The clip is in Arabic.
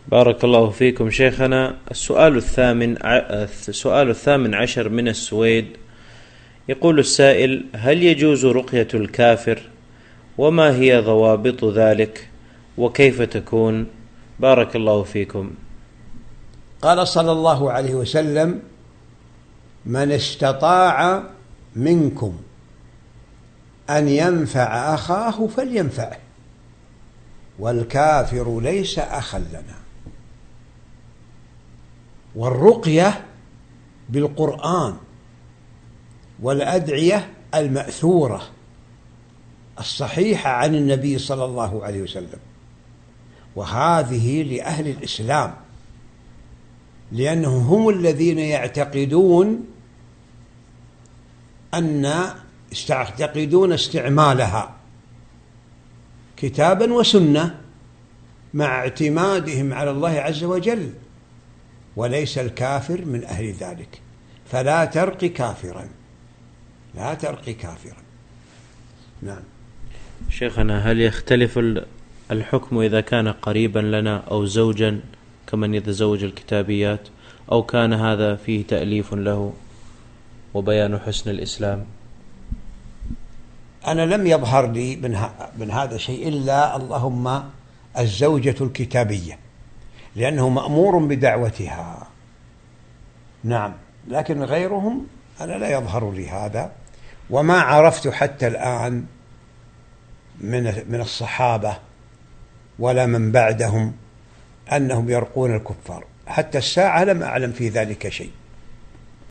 بارك الله فيكم شيخنا. السؤال الثامن عشر من السويد. يقول السائل: هل يجوز رقية الكافر؟ وما هي ضوابط ذلك؟ وكيف تكون؟ بارك الله فيكم. قال صلى الله عليه وسلم: من استطاع منكم أن ينفع أخاه فلينفعه، والكافر ليس أخا لنا. والرقية بالقرآن والأدعية المأثورة الصحيحة عن النبي صلى الله عليه وسلم، وهذه لأهل الإسلام، لأنهم هم الذين يعتقدون استعمالها كتابا وسنة مع اعتمادهم على الله عز وجل، وليس الكافر من أهل ذلك. فلا ترق كافرا، لا ترق كافرا. نعم. شيخنا، هل يختلف الحكم إذا كان قريبا لنا أو زوجا كمن يتزوج الكتابيات، أو كان هذا فيه تأليف له وبيان حسن الإسلام؟ أنا لم يظهر لي من هذا شيء إلا اللهم الزوجة الكتابية، لأنه مأمور بدعوتها. نعم، لكن غيرهم أنا لا يظهر لي هذا، وما عرفت حتى الآن من الصحابة ولا من بعدهم أنهم يرقون الكفار. حتى الساعة لم أعلم في ذلك شيء.